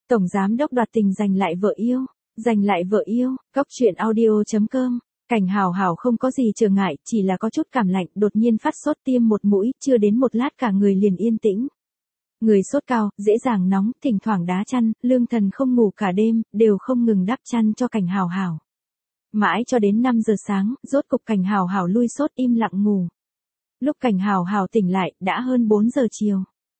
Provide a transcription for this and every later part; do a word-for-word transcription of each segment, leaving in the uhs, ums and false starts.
Tổng giám đốc đoạt tình giành lại vợ yêu, giành lại vợ yêu, Cóc truyện audio.com. Cảnh Hào Hào không có gì trở ngại, chỉ là có chút cảm lạnh, đột nhiên phát sốt tiêm một mũi, chưa đến một lát cả người liền yên tĩnh. Người sốt cao, dễ dàng nóng, thỉnh thoảng đá chăn, Lương Thần không ngủ cả đêm, đều không ngừng đắp chăn cho Cảnh Hào Hào. Mãi cho đến năm giờ sáng, rốt cục Cảnh Hào Hào lui sốt im lặng ngủ. Lúc Cảnh Hào Hào tỉnh lại, đã hơn bốn giờ chiều.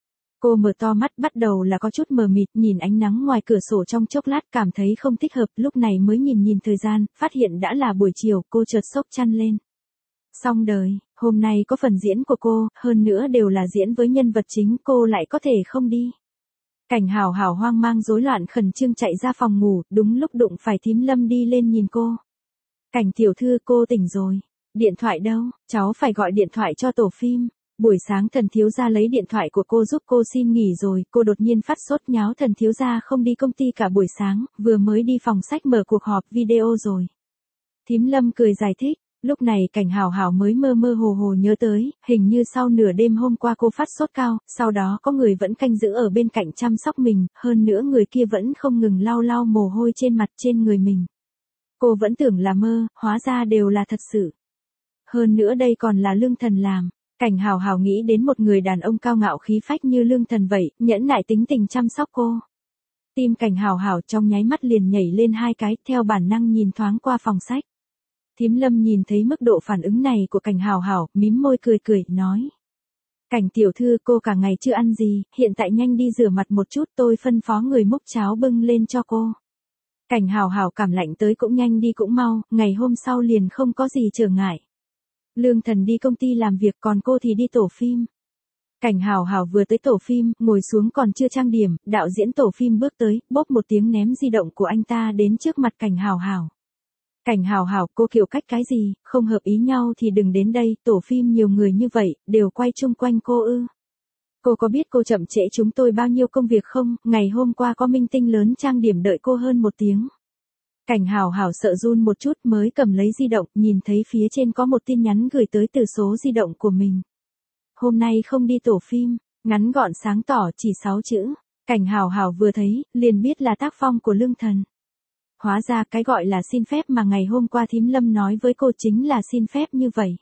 Cô mở to mắt, bắt đầu là có chút mờ mịt, nhìn ánh nắng ngoài cửa sổ trong chốc lát cảm thấy không thích hợp, lúc này mới nhìn nhìn thời gian, phát hiện đã là buổi chiều, cô chợt xốc chăn lên. Xong đời, hôm nay có phần diễn của cô, hơn nữa đều là diễn với nhân vật chính, cô lại có thể không đi. Cảnh Hào Hào hoang mang rối loạn khẩn trương chạy ra phòng ngủ, đúng lúc đụng phải Thím Lâm đi lên nhìn cô. Cảnh tiểu thư, cô tỉnh rồi. Điện thoại đâu, cháu phải gọi điện thoại cho tổ phim. Buổi sáng Thần thiếu gia lấy điện thoại của cô giúp cô xin nghỉ rồi, cô đột nhiên phát sốt nháo Thần thiếu gia không đi công ty cả buổi sáng, vừa mới đi phòng sách mở cuộc họp video rồi. Thím Lâm cười giải thích, lúc này Cảnh Hào Hào mới mơ mơ hồ hồ nhớ tới, hình như sau nửa đêm hôm qua cô phát sốt cao, sau đó có người vẫn canh giữ ở bên cạnh chăm sóc mình, hơn nữa người kia vẫn không ngừng lau lau mồ hôi trên mặt trên người mình. Cô vẫn tưởng là mơ, hóa ra đều là thật sự. Hơn nữa đây còn là Lương Thần làm. Cảnh Hào Hào nghĩ đến một người đàn ông cao ngạo khí phách như Lương Thần vậy, nhẫn nại tính tình chăm sóc cô. Tim Cảnh Hào Hào trong nháy mắt liền nhảy lên hai cái, theo bản năng nhìn thoáng qua phòng sách. Thím Lâm nhìn thấy mức độ phản ứng này của Cảnh Hào Hào, mím môi cười cười, nói. Cảnh tiểu thư, cô cả ngày chưa ăn gì, hiện tại nhanh đi rửa mặt một chút, tôi phân phó người múc cháo bưng lên cho cô. Cảnh Hào Hào cảm lạnh tới cũng nhanh đi cũng mau, ngày hôm sau liền không có gì trở ngại. Lương Thần đi công ty làm việc, còn cô thì đi tổ phim. Cảnh Hào Hào vừa tới tổ phim, ngồi xuống còn chưa trang điểm, đạo diễn tổ phim bước tới, bóp một tiếng ném di động của anh ta đến trước mặt Cảnh Hào Hào. Cảnh Hào Hào, cô kiểu cách cái gì, không hợp ý nhau thì đừng đến đây, tổ phim nhiều người như vậy, đều quay chung quanh cô ư. Cô có biết cô chậm trễ chúng tôi bao nhiêu công việc không, ngày hôm qua có minh tinh lớn trang điểm đợi cô hơn một tiếng. Cảnh Hào Hào sợ run một chút mới cầm lấy di động, nhìn thấy phía trên có một tin nhắn gửi tới từ số di động của mình. Hôm nay không đi tổ phim, ngắn gọn sáng tỏ chỉ sáu chữ. Cảnh Hào Hào vừa thấy, liền biết là tác phong của Lương Thần. Hóa ra cái gọi là xin phép mà ngày hôm qua Thím Lâm nói với cô chính là xin phép như vậy.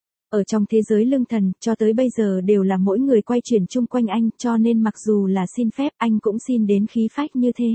Ở trong thế giới Lương Thần, cho tới bây giờ đều là mỗi người quay chuyển chung quanh anh, cho nên mặc dù là xin phép anh cũng xin đến khí phách như thế.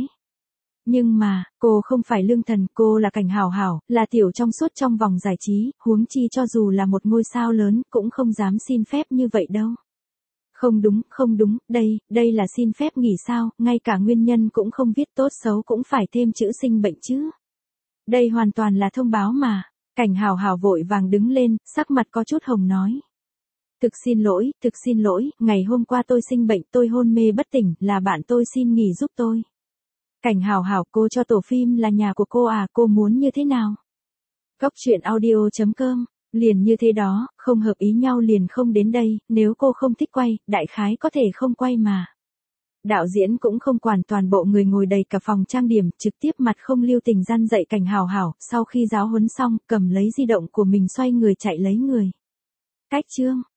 Nhưng mà, cô không phải Lương Thần, cô là Cảnh Hào Hào, là tiểu trong suốt trong vòng giải trí, huống chi cho dù là một ngôi sao lớn, cũng không dám xin phép như vậy đâu. Không đúng, không đúng, đây, đây là xin phép nghỉ sao, ngay cả nguyên nhân cũng không viết, tốt xấu cũng phải thêm chữ sinh bệnh chứ. Đây hoàn toàn là thông báo mà. Cảnh Hào Hào vội vàng đứng lên, sắc mặt có chút hồng nói. Thực xin lỗi, thực xin lỗi, ngày hôm qua tôi sinh bệnh, tôi hôn mê bất tỉnh, là bạn tôi xin nghỉ giúp tôi. Cảnh Hào Hào, cô cho tổ phim là nhà của cô à, cô muốn như thế nào? Cóc truyện audio.com, liền như thế đó, không hợp ý nhau liền không đến đây, nếu cô không thích quay, đại khái có thể không quay mà. Đạo diễn cũng không quản, toàn bộ người ngồi đầy cả phòng trang điểm, trực tiếp mặt không lưu tình gian dạy Cảnh Hào Hào, sau khi giáo huấn xong, cầm lấy di động của mình xoay người chạy lấy người. Cách chương.